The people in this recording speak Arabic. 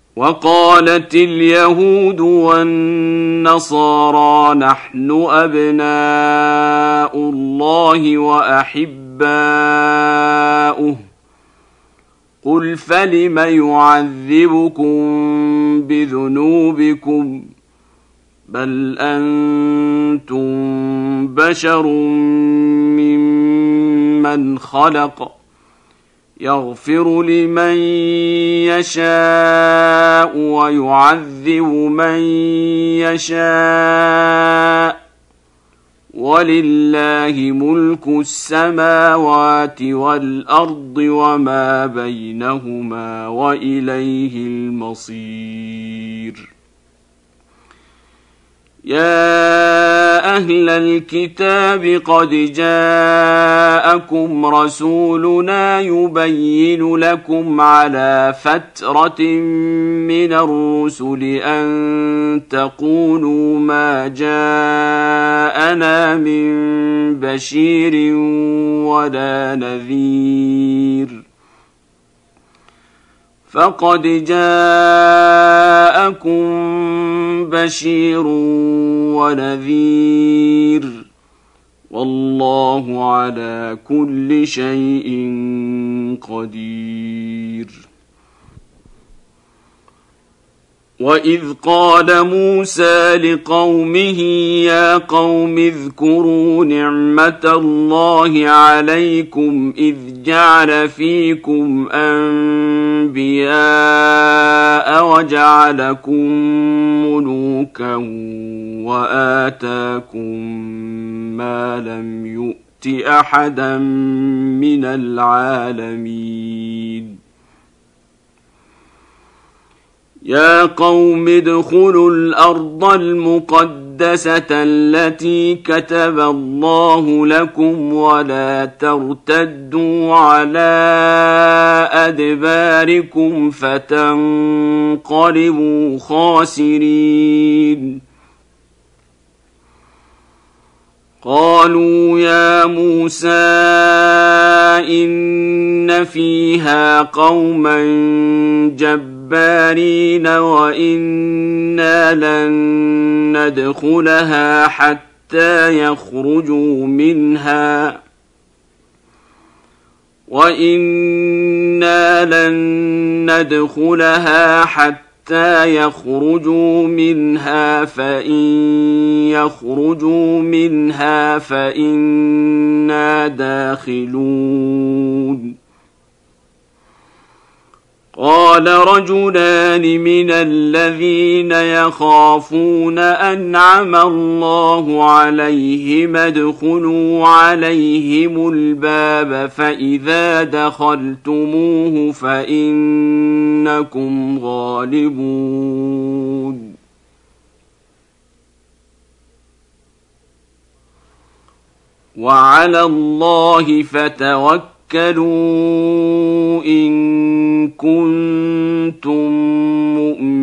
وقالت اليهود والنصارى نحن أبناء الله وأحباؤه قل فلم يعذبكم بذنوبكم بل أنتم بشر ممن خلق يغفر لمن يشاء ويعذب من يشاء ولله ملك السماوات والأرض وما بينهما وإليه المصير. يا أهل الكتاب قد جاءكم رسولنا يبين لكم على فترة من الرسل أن تقولوا ما جاءنا من بشير ولا نذير فقد جاءكم بشير ونذير والله على كل شيء قدير. وإذ قال موسى لقومه يا قوم اذكروا نعمة الله عليكم إذ جعل فيكم أنبياء وجعلكم ملوكا وآتاكم ما لم يؤت أحدا من العالمين. يا قوم ادخلوا الأرض المقدسة التي كتب الله لكم ولا ترتدوا على أدباركم فتنقلبوا خاسرين. قالوا يا موسى إن فيها قوما جبارين وإنا لن ندخلها حتى يخرجوا منها فإن يخرجوا منها فإنا داخلون. قال رجلان من الذين يخافون أنعم الله عليهم ادخلوا عليهم الباب فإذا دخلتموه فإنكم غالبون. وعلى الله فتوكلوا إن كنتم مؤمنين.